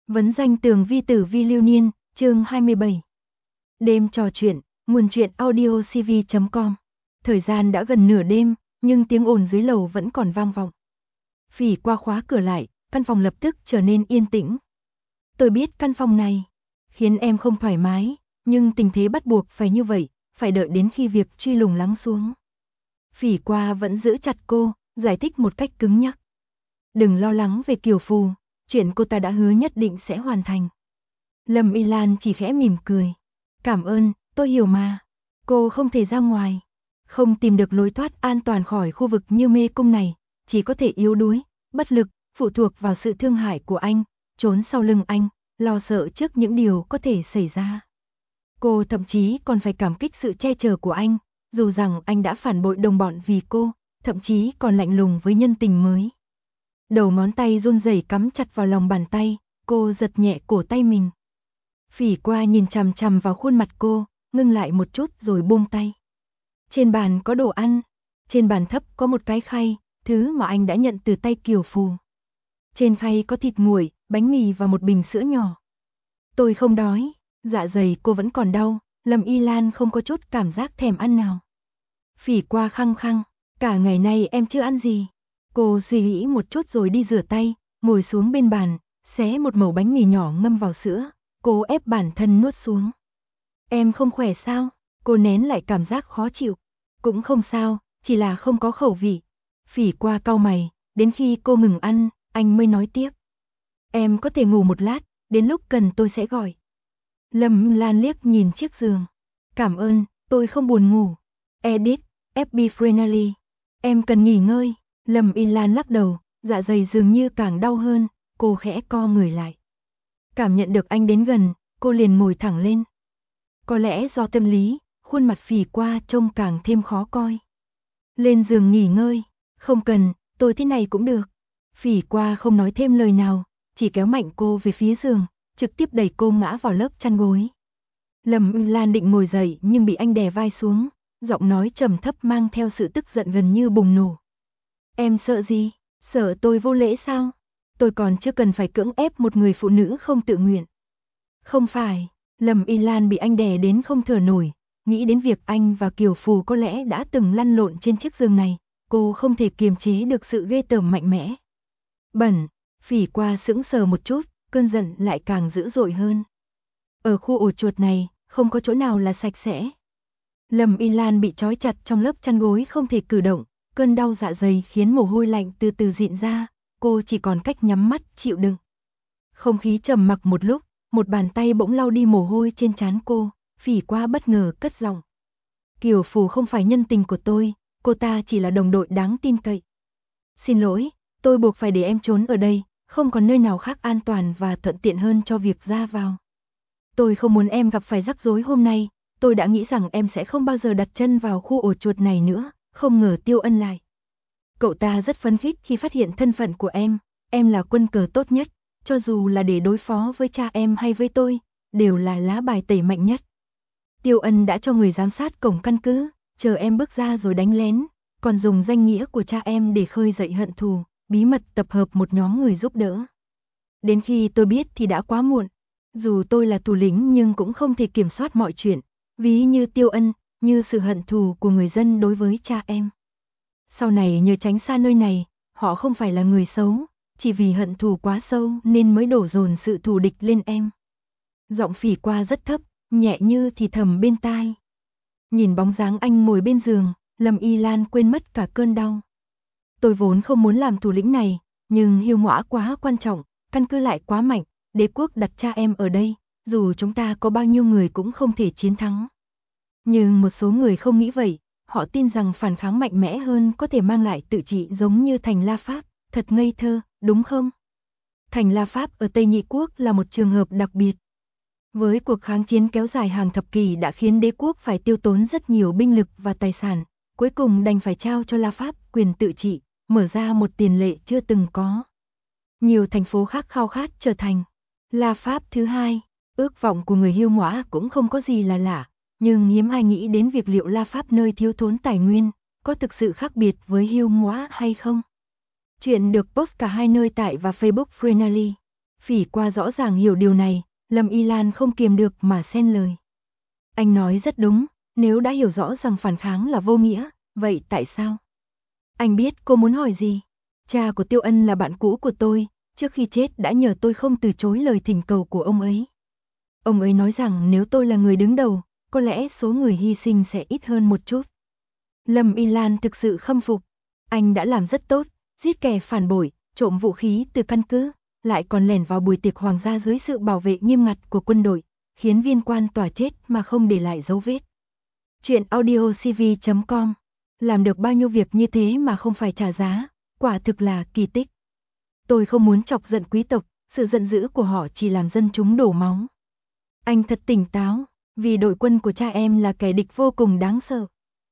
Vấn danh tường vi tử vi lưu niên, chương 27. Đêm trò chuyện, nguồn truyện audio cv.com. Thời gian đã gần nửa đêm, nhưng tiếng ồn dưới lầu vẫn còn vang vọng. Phỉ qua khóa cửa lại, căn phòng lập tức trở nên yên tĩnh. Tôi biết căn phòng này khiến em không thoải mái, nhưng tình thế bắt buộc phải như vậy, phải đợi đến khi việc truy lùng lắng xuống. Phỉ qua vẫn giữ chặt cô, giải thích một cách cứng nhắc. Đừng lo lắng về Kiều Phù, chuyện cô ta đã hứa nhất định sẽ hoàn thành. Lâm Y Lan chỉ khẽ mỉm cười. Cảm ơn, tôi hiểu mà. Cô không thể ra ngoài, không tìm được lối thoát an toàn khỏi khu vực như mê cung này, chỉ có thể yếu đuối, bất lực, phụ thuộc vào sự thương hại của anh, trốn sau lưng anh, lo sợ trước những điều có thể xảy ra. Cô thậm chí còn phải cảm kích sự che chở của anh, dù rằng anh đã phản bội đồng bọn vì cô, thậm chí còn lạnh lùng với nhân tình mới. Đầu ngón tay run rẩy cắm chặt vào lòng bàn tay, cô giật nhẹ cổ tay mình. Phỉ qua nhìn chằm chằm vào khuôn mặt cô, ngưng lại một chút rồi buông tay. Trên bàn có đồ ăn, trên bàn thấp có một cái khay, thứ mà anh đã nhận từ tay Kiều Phù. Trên khay có thịt nguội, bánh mì và một bình sữa nhỏ. Tôi không đói, dạ dày cô vẫn còn đau, Lâm Y Lan không có chút cảm giác thèm ăn nào. Phỉ qua khăng khăng, cả ngày nay em chưa ăn gì. Cô suy nghĩ một chút rồi đi rửa tay, ngồi xuống bên bàn, xé một mẩu bánh mì nhỏ ngâm vào sữa, cố ép bản thân nuốt xuống. Em không khỏe sao? Cô nén lại cảm giác khó chịu. Cũng không sao, chỉ là không có khẩu vị. Phỉ qua cau mày, đến khi cô ngừng ăn, anh mới nói tiếp. Em có thể ngủ một lát, đến lúc cần tôi sẽ gọi. Lâm Lan liếc nhìn chiếc giường. Cảm ơn, tôi không buồn ngủ. Edit, FB Friendly. Em cần nghỉ ngơi. Lâm Y Lan lắc đầu, dạ dày dường như càng đau hơn, cô khẽ co người lại. Cảm nhận được anh đến gần, cô liền ngồi thẳng lên. Có lẽ do tâm lý, khuôn mặt Phỉ qua trông càng thêm khó coi. Lên giường nghỉ ngơi, không cần, tôi thế này cũng được. Phỉ qua không nói thêm lời nào, chỉ kéo mạnh cô về phía giường, trực tiếp đẩy cô ngã vào lớp chăn gối. Lâm Y Lan định ngồi dậy nhưng bị anh đè vai xuống, giọng nói trầm thấp mang theo sự tức giận gần như bùng nổ. Em sợ gì? Sợ tôi vô lễ sao? Tôi còn chưa cần phải cưỡng ép một người phụ nữ không tự nguyện. Không phải, Lâm Y Lan bị anh đè đến không thở nổi, nghĩ đến việc anh và Kiều Phù có lẽ đã từng lăn lộn trên chiếc giường này, cô không thể kiềm chế được sự ghê tởm mạnh mẽ. Bẩn, Phỉ qua sững sờ một chút, cơn giận lại càng dữ dội hơn. Ở khu ổ chuột này, không có chỗ nào là sạch sẽ. Lâm Y Lan bị trói chặt trong lớp chăn gối không thể cử động, cơn đau dạ dày khiến mồ hôi lạnh từ từ rịn ra, cô chỉ còn cách nhắm mắt chịu đựng. Không khí trầm mặc một lúc, một bàn tay bỗng lau đi mồ hôi trên trán cô, Phỉ qua bất ngờ cất giọng. Kiều Phù không phải nhân tình của tôi, cô ta chỉ là đồng đội đáng tin cậy. Xin lỗi, tôi buộc phải để em trốn ở đây, không còn nơi nào khác an toàn và thuận tiện hơn cho việc ra vào. Tôi không muốn em gặp phải rắc rối hôm nay, tôi đã nghĩ rằng em sẽ không bao giờ đặt chân vào khu ổ chuột này nữa, không ngờ Tiêu Ân lại. Cậu ta rất phấn khích khi phát hiện thân phận của em là quân cờ tốt nhất, cho dù là để đối phó với cha em hay với tôi, đều là lá bài tẩy mạnh nhất. Tiêu Ân đã cho người giám sát cổng căn cứ, chờ em bước ra rồi đánh lén, còn dùng danh nghĩa của cha em để khơi dậy hận thù, bí mật tập hợp một nhóm người giúp đỡ. Đến khi tôi biết thì đã quá muộn, dù tôi là thủ lĩnh nhưng cũng không thể kiểm soát mọi chuyện, ví như Tiêu Ân, như sự hận thù của người dân đối với cha em. Sau này nhờ tránh xa nơi này, họ không phải là người xấu, chỉ vì hận thù quá sâu nên mới đổ dồn sự thù địch lên em. Giọng Phỉ qua rất thấp, nhẹ như thì thầm bên tai. Nhìn bóng dáng anh ngồi bên giường, Lâm Y Lan quên mất cả cơn đau. Tôi vốn không muốn làm thủ lĩnh này, nhưng Hiêu Ngõa quá quan trọng, căn cứ lại quá mạnh, đế quốc đặt cha em ở đây, dù chúng ta có bao nhiêu người cũng không thể chiến thắng. Nhưng một số người không nghĩ vậy, họ tin rằng phản kháng mạnh mẽ hơn có thể mang lại tự trị giống như Thành La Pháp, thật ngây thơ, đúng không? Thành La Pháp ở Tây Nhị Quốc là một trường hợp đặc biệt. Với cuộc kháng chiến kéo dài hàng thập kỷ đã khiến đế quốc phải tiêu tốn rất nhiều binh lực và tài sản, cuối cùng đành phải trao cho La Pháp quyền tự trị, mở ra một tiền lệ chưa từng có. Nhiều thành phố khác khao khát trở thành La Pháp thứ hai, ước vọng của người Hiêu Ngõa cũng không có gì là lạ, nhưng hiếm ai nghĩ đến việc liệu La Pháp nơi thiếu thốn tài nguyên, có thực sự khác biệt với Hiêu Ngõa hay không. Chuyện được post cả hai nơi tại và Facebook Friendly. Phỉ Qua rõ ràng hiểu điều này, Lâm Y Lan không kiềm được mà xen lời. Anh nói rất đúng, nếu đã hiểu rõ rằng phản kháng là vô nghĩa, vậy tại sao? Anh biết cô muốn hỏi gì. Cha của Tiêu Ân là bạn cũ của tôi, trước khi chết đã nhờ tôi không từ chối lời thỉnh cầu của ông ấy. Ông ấy nói rằng nếu tôi là người đứng đầu, có lẽ số người hy sinh sẽ ít hơn một chút. Lâm Y Lan thực sự khâm phục. Anh đã làm rất tốt, giết kẻ phản bội, trộm vũ khí từ căn cứ, lại còn lẻn vào buổi tiệc hoàng gia dưới sự bảo vệ nghiêm ngặt của quân đội, khiến viên quan tòa chết mà không để lại dấu vết. Chuyện audio cv.com. Làm được bao nhiêu việc như thế mà không phải trả giá, quả thực là kỳ tích. Tôi không muốn chọc giận quý tộc, sự giận dữ của họ chỉ làm dân chúng đổ máu. Anh thật tỉnh táo, vì đội quân của cha em là kẻ địch vô cùng đáng sợ.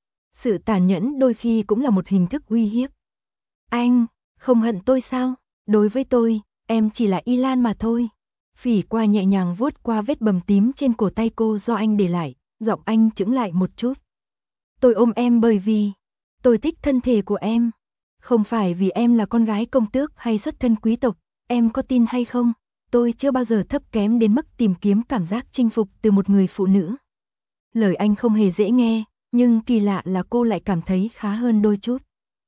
Sự tàn nhẫn đôi khi cũng là một hình thức uy hiếp. Anh, không hận tôi sao? Đối với tôi, em chỉ là Y Lan mà thôi. Phỉ Qua nhẹ nhàng vuốt qua vết bầm tím trên cổ tay cô do anh để lại, giọng anh chững lại một chút. Tôi ôm em bởi vì tôi thích thân thể của em. Không phải vì em là con gái công tước hay xuất thân quý tộc, em có tin hay không? Tôi chưa bao giờ thấp kém đến mức tìm kiếm cảm giác chinh phục từ một người phụ nữ. Lời anh không hề dễ nghe, nhưng kỳ lạ là cô lại cảm thấy khá hơn đôi chút.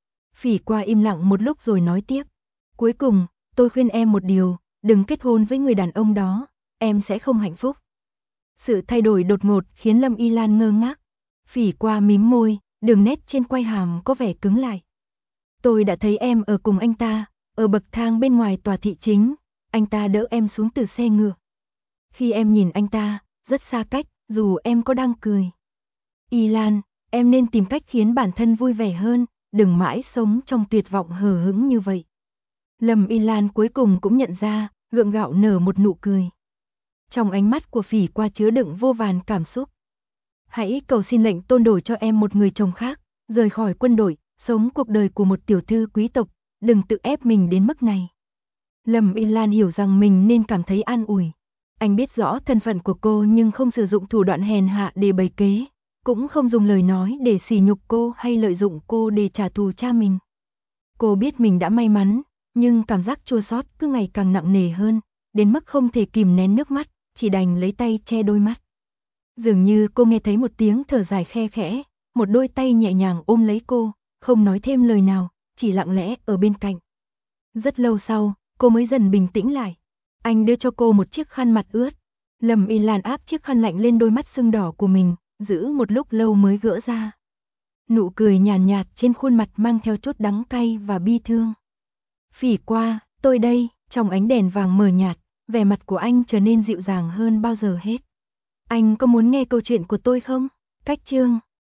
Phỉ Qua im lặng một lúc rồi nói tiếp. Cuối cùng, tôi khuyên em một điều, đừng kết hôn với người đàn ông đó, em sẽ không hạnh phúc. Sự thay đổi đột ngột khiến Lâm Y Lan ngơ ngác. Phỉ Qua mím môi, đường nét trên quai hàm có vẻ cứng lại. Tôi đã thấy em ở cùng anh ta, ở bậc thang bên ngoài tòa thị chính, anh ta đỡ em xuống từ xe ngựa. Khi em nhìn anh ta, rất xa cách, dù em có đang cười. Y Lan, em nên tìm cách khiến bản thân vui vẻ hơn, đừng mãi sống trong tuyệt vọng hờ hững như vậy. Lâm Y Lan cuối cùng cũng nhận ra, gượng gạo nở một nụ cười. Trong ánh mắt của Phỉ Qua chứa đựng vô vàn cảm xúc. Hãy cầu xin lệnh tôn đổi cho em một người chồng khác, rời khỏi quân đội, sống cuộc đời của một tiểu thư quý tộc, đừng tự ép mình đến mức này. Lâm Y Lan hiểu rằng mình nên cảm thấy an ủi. Anh biết rõ thân phận của cô nhưng không sử dụng thủ đoạn hèn hạ để bày kế, cũng không dùng lời nói để sỉ nhục cô hay lợi dụng cô để trả thù cha mình. Cô biết mình đã may mắn, nhưng cảm giác chua xót cứ ngày càng nặng nề hơn, đến mức không thể kìm nén nước mắt, chỉ đành lấy tay che đôi mắt. Dường như cô nghe thấy một tiếng thở dài khe khẽ, một đôi tay nhẹ nhàng ôm lấy cô, không nói thêm lời nào, chỉ lặng lẽ ở bên cạnh. Rất lâu sau, cô mới dần bình tĩnh lại. Anh đưa cho cô một chiếc khăn mặt ướt. Lâm Y Lan áp chiếc khăn lạnh lên đôi mắt sưng đỏ của mình, giữ một lúc lâu mới gỡ ra. Nụ cười nhàn nhạt trên khuôn mặt mang theo chút đắng cay và bi thương. Phỉ Qua, tôi đây, trong ánh đèn vàng mờ nhạt, vẻ mặt của anh trở nên dịu dàng hơn bao giờ hết. Anh có muốn nghe câu chuyện của tôi không? Cách chương